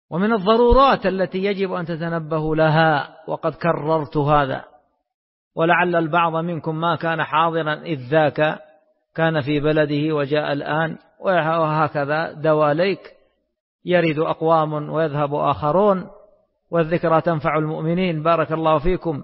ومن الضرورات التي يجب أن تتنبهوا لها، وقد كررت هذا، ولعل البعض منكم ما كان حاضرا إذ ذاك كان في بلده وجاء الآن، وهكذا دواليك يرد أقوام ويذهب آخرون، والذكرى تنفع المؤمنين. بارك الله فيكم.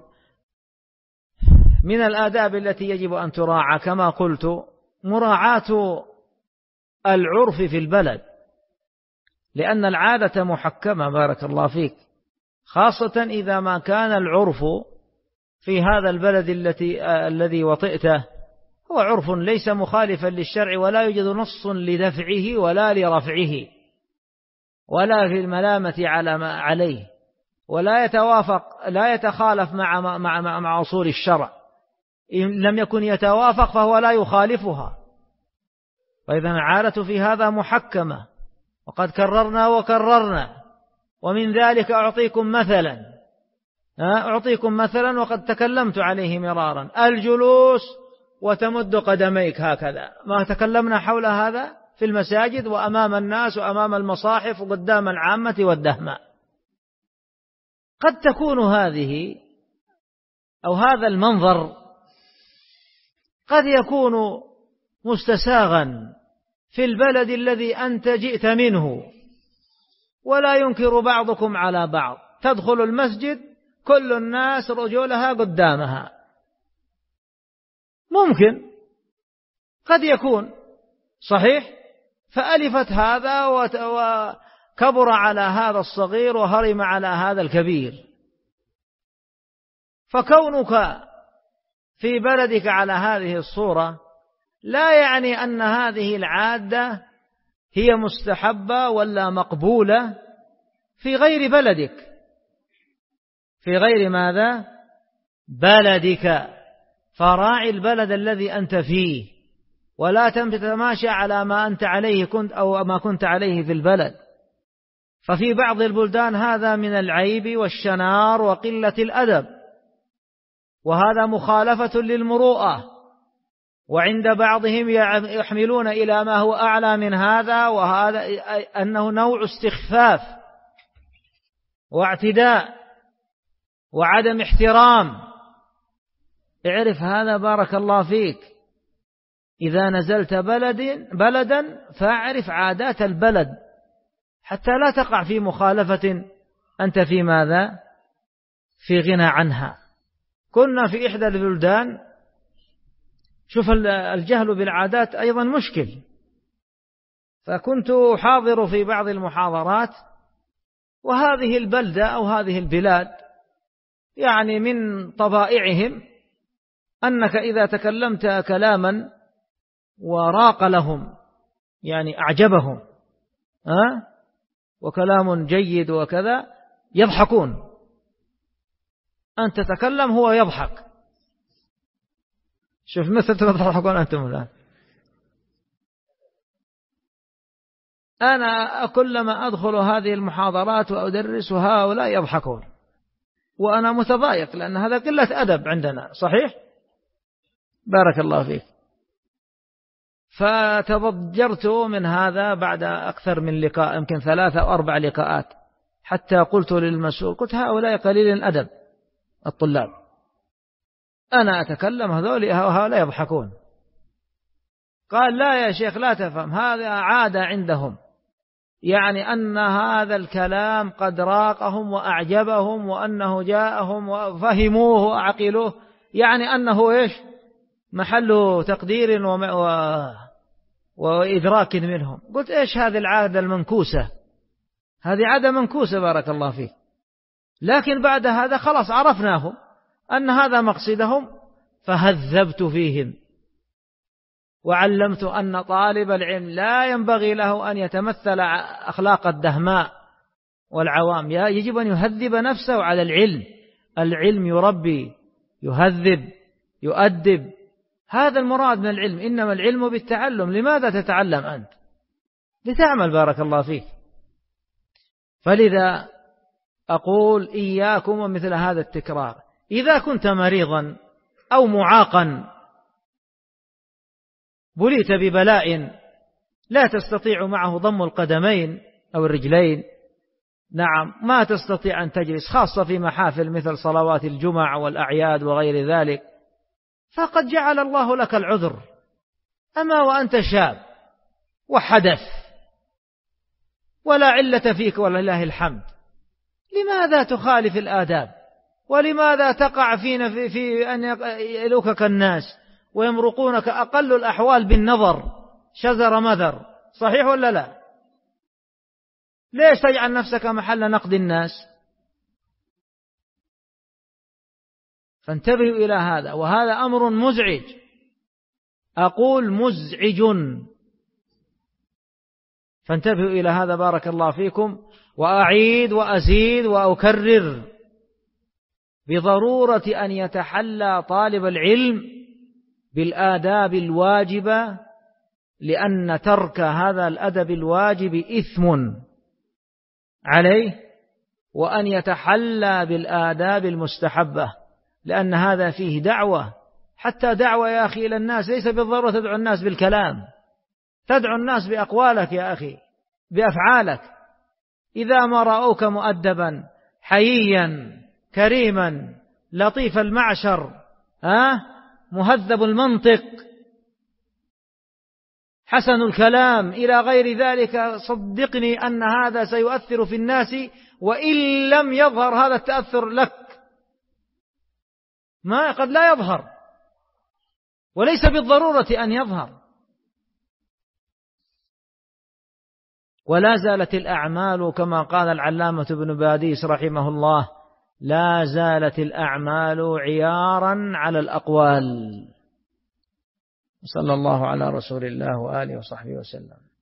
من الآداب التي يجب أن تراعى كما قلت مراعاة العرف في البلد، لأن العادة محكمة. بارك الله فيك، خاصة إذا ما كان العرف في هذا البلد الذي وطئته هو عرف ليس مخالفا للشرع، ولا يوجد نص لدفعه ولا لرفعه ولا في الملامة عليه، ولا يتوافق، لا يتخالف مع أصول الشرع. إن لم يكن يتوافق فهو لا يخالفها. فإذا العادة في هذا محكمة، وقد كررنا وكررنا. ومن ذلك أعطيكم مثلا وقد تكلمت عليه مرارا: الجلوس وتمد قدميك هكذا. ما تكلمنا حول هذا في المساجد وأمام الناس وأمام المصاحف وقدام العامة والدهماء. قد تكون هذه أو هذا المنظر قد يكون مستساغا في البلد الذي أنت جئت منه، ولا ينكر بعضكم على بعض. تدخل المسجد كل الناس رجولها قدامها، ممكن قد يكون صحيح، فألفت هذا وكبر على هذا الصغير وهرم على هذا الكبير. فكونك في بلدك على هذه الصورة لا يعني أن هذه العادة هي مستحبة ولا مقبولة في غير بلدك، في غير ماذا؟ بلدك. فراعي البلد الذي أنت فيه، ولا تتماشى على ما أنت عليه أو ما كنت عليه في البلد. ففي بعض البلدان هذا من العيب والشنار وقلة الأدب، وهذا مخالفة للمروءة. وعند بعضهم يحملون إلى ما هو أعلى من هذا، وهذا أنه نوع استخفاف واعتداء وعدم احترام. اعرف هذا بارك الله فيك. إذا نزلت بلدا فاعرف عادات البلد حتى لا تقع في مخالفة أنت في ماذا؟ في غنى عنها. كنا في إحدى البلدان، شوف الجهل بالعادات أيضا مشكل. فكنت أحاضر في بعض المحاضرات، وهذه البلدة أو هذه البلاد يعني من طبائعهم أنك إذا تكلمت كلاما وراق لهم يعني أعجبهم وكلام جيد وكذا يضحكون. أنت تتكلم هو يضحك. شوف مثل تضحكون أنتم الآن. أنا كلما أدخل هذه المحاضرات وأدرس هؤلاء يضحكون، وأنا متضايق لأن هذا قلة أدب عندنا. صحيح؟ بارك الله فيك. فتضجرت من هذا بعد أكثر من لقاء، يمكن 3 أو 4 لقاءات، حتى قلت للمسؤول، قلت هؤلاء قليل الأدب الطلاب، أنا أتكلم هؤلاء يضحكون. قال لا يا شيخ لا تفهم، هذا عادة عندهم، يعني أن هذا الكلام قد راقهم وأعجبهم وأنه جاءهم وفهموه وعقلوه، يعني أنه إيش محل تقدير وإدراك منهم. قلت إيش هذه العادة المنكوسة؟ هذه عادة منكوسة بارك الله فيك. لكن بعد هذا خلاص عرفناهم أن هذا مقصدهم، فهذبت فيهم وعلمت أن طالب العلم لا ينبغي له أن يتمثل أخلاق الدهماء والعوام، يجب أن يهذب نفسه على العلم. العلم يربي، يهذب، يؤدب. هذا المراد من العلم، إنما العلم بالتعلم. لماذا تتعلم أنت؟ لتعمل بارك الله فيك. فلذا أقول إياكم ومثل هذا التكرار. إذا كنت مريضا أو معاقا بليت ببلاء لا تستطيع معه ضم القدمين أو الرجلين، نعم ما تستطيع أن تجلس، خاصة في محافل مثل صلوات الجمع والأعياد وغير ذلك، فقد جعل الله لك العذر. أما وأنت شاب وحدث ولا علة فيك ولله الحمد، لماذا تخالف الآداب؟ ولماذا تقع في أن يلوكك الناس ويمرقونك أقل الأحوال بالنظر شزر مذر؟ صحيح ولا لا؟ ليش تجعل نفسك محل نقد الناس؟ فانتبهوا إلى هذا، وهذا أمر مزعج، أقول مزعج، فانتبهوا إلى هذا بارك الله فيكم. وأعيد وأزيد وأكرر بضرورة أن يتحلى طالب العلم بالآداب الواجبة، لأن ترك هذا الأدب الواجب إثم عليه، وأن يتحلى بالآداب المستحبة، لأن هذا فيه دعوة، حتى دعوة يا أخي إلى الناس، ليس بالضرورة تدعو الناس بالكلام، تدعو الناس بأقوالك يا أخي، بأفعالك. إذا ما رأوك مؤدبا حييا كريما لطيف المعشر مهذب المنطق حسن الكلام إلى غير ذلك، صدقني أن هذا سيؤثر في الناس، وإن لم يظهر هذا التأثر لك، ما قد لا يظهر، وليس بالضرورة أن يظهر. ولا زالت الأعمال كما قال العلامة ابن باديس رحمه الله، لا زالت الأعمال عيارا على الأقوال. صلى الله على رسول الله وآله وصحبه وسلم.